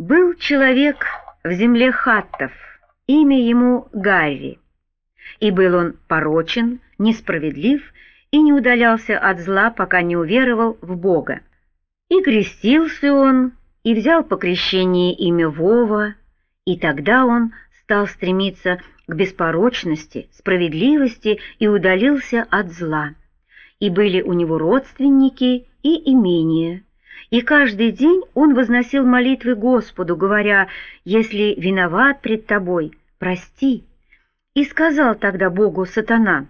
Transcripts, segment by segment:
Был человек в земле хаттов, имя ему Гарри, и был он порочен, несправедлив и не удалялся от зла, пока не уверовал в Бога. И крестился он, и взял по крещению имя Вова, и тогда он стал стремиться к беспорочности, справедливости и удалился от зла. И были у него родственники и имения. И каждый день он возносил молитвы Господу, говоря: «Если виноват пред тобой, прости». И сказал тогда Богу сатана: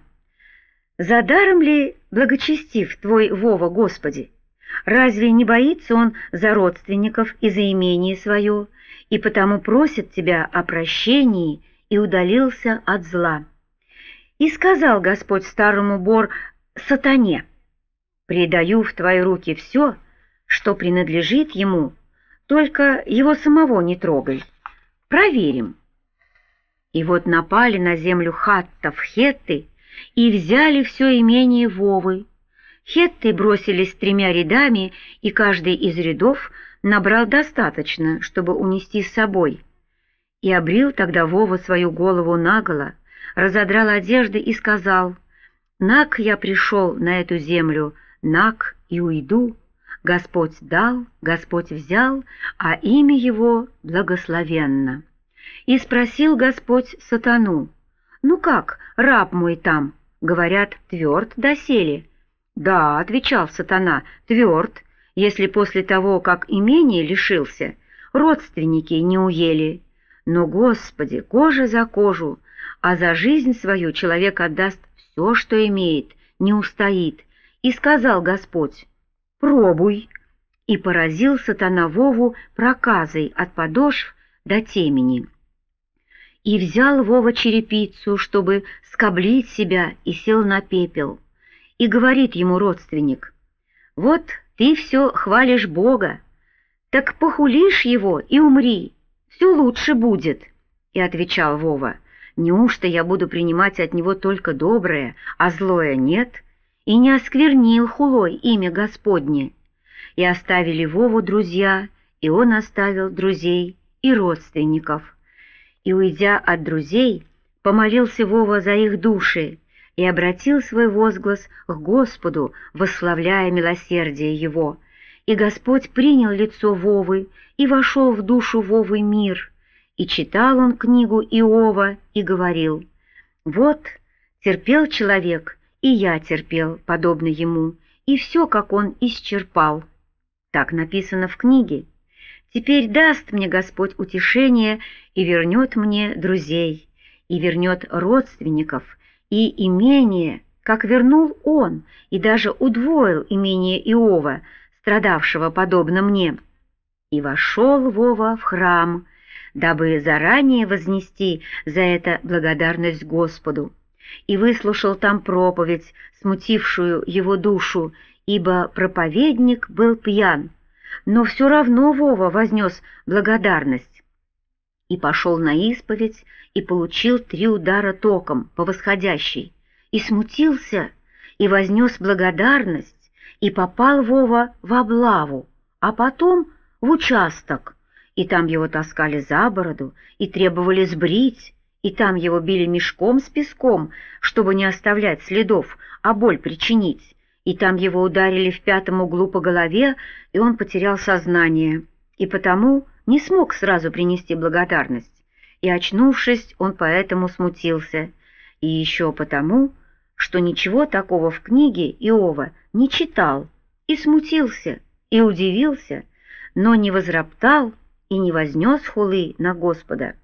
«За даром ли благочестив твой Вова, Господи? Разве не боится он за родственников и за имение свое, и потому просит тебя о прощении, и удалился от зла?» И сказал Господь старому Бор сатане: «Предаю в твои руки все, что принадлежит ему, только его самого не трогай. Проверим». И вот напали на землю хаттов хетты и взяли все имение Вовы. Хетты бросились 3 рядами, и каждый из рядов набрал достаточно, чтобы унести с собой. И обрил тогда Вова свою голову наголо, разодрал одежды и сказал: «Наг я пришел на эту землю, наг и уйду. Господь дал, Господь взял, а имя его благословенно». И спросил Господь сатану: «Ну как, раб мой там, говорят, тверд доселе?» «Да», — отвечал сатана, — «тверд, если после того, как имение лишился, родственники не уели. Но, Господи, кожа за кожу, а за жизнь свою человек отдаст все, что имеет, не устоит». И сказал Господь: «Пробуй». И поразил сатана Вову проказой от подошв до темени. И взял Вова черепицу, чтобы скоблить себя, и сел на пепел. И говорит ему родственник: «Вот ты все хвалишь Бога, так похулишь его и умри, все лучше будет». И отвечал Вова: «Неужто я буду принимать от него только доброе, а злое нет?» И не осквернил хулой имя Господне. И оставили Вову друзья, и он оставил друзей и родственников. И, уйдя от друзей, помолился Вова за их души и обратил свой возглас к Господу, восславляя милосердие его. И Господь принял лицо Вовы и вошел в душу Вовы мир. И читал он книгу Иова и говорил: «Вот, терпел человек, и я терпел, подобно ему, и все, как он исчерпал». Так написано в книге. Теперь даст мне Господь утешение и вернет мне друзей, и вернет родственников, и имение, как вернул он, и даже удвоил имение Иова, страдавшего подобно мне. И вошел Вова в храм, дабы заранее вознести за это благодарность Господу, и выслушал там проповедь, смутившую его душу, ибо проповедник был пьян. Но все равно Вова вознес благодарность. И пошел на исповедь, и получил 3 удара током по восходящей, и смутился, и вознес благодарность, и попал Вова в облаву, а потом в участок, и там его таскали за бороду, и требовали сбрить, и там его били мешком с песком, чтобы не оставлять следов, а боль причинить. И там его ударили в 5-м углу по голове, и он потерял сознание, и потому не смог сразу принести благодарность. И, очнувшись, он поэтому смутился, и еще потому, что ничего такого в книге Иова не читал, и смутился, и удивился, но не возроптал и не вознес хулы на Господа.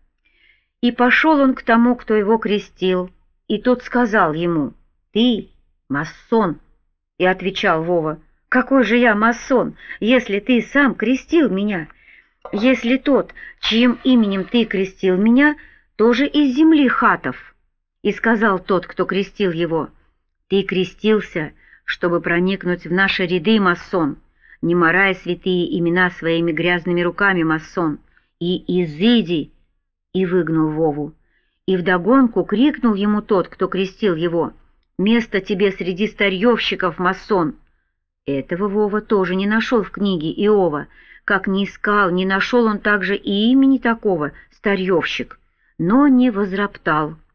И пошел он к тому, кто его крестил, и тот сказал ему: «Ты масон». И отвечал Вова: «Какой же я масон, если ты сам крестил меня? Если тот, чьим именем ты крестил меня, тоже из земли хатов». И сказал тот, кто крестил его: «Ты крестился, чтобы проникнуть в наши ряды, масон, не марай святые имена своими грязными руками, масон, и изыди». И выгнал Вову. И вдогонку крикнул ему тот, кто крестил его: «Место тебе среди старьевщиков, масон». Этого Вова тоже не нашел в книге Иова, как ни искал, не нашел он также и имени такого, старьевщик, но не возроптал.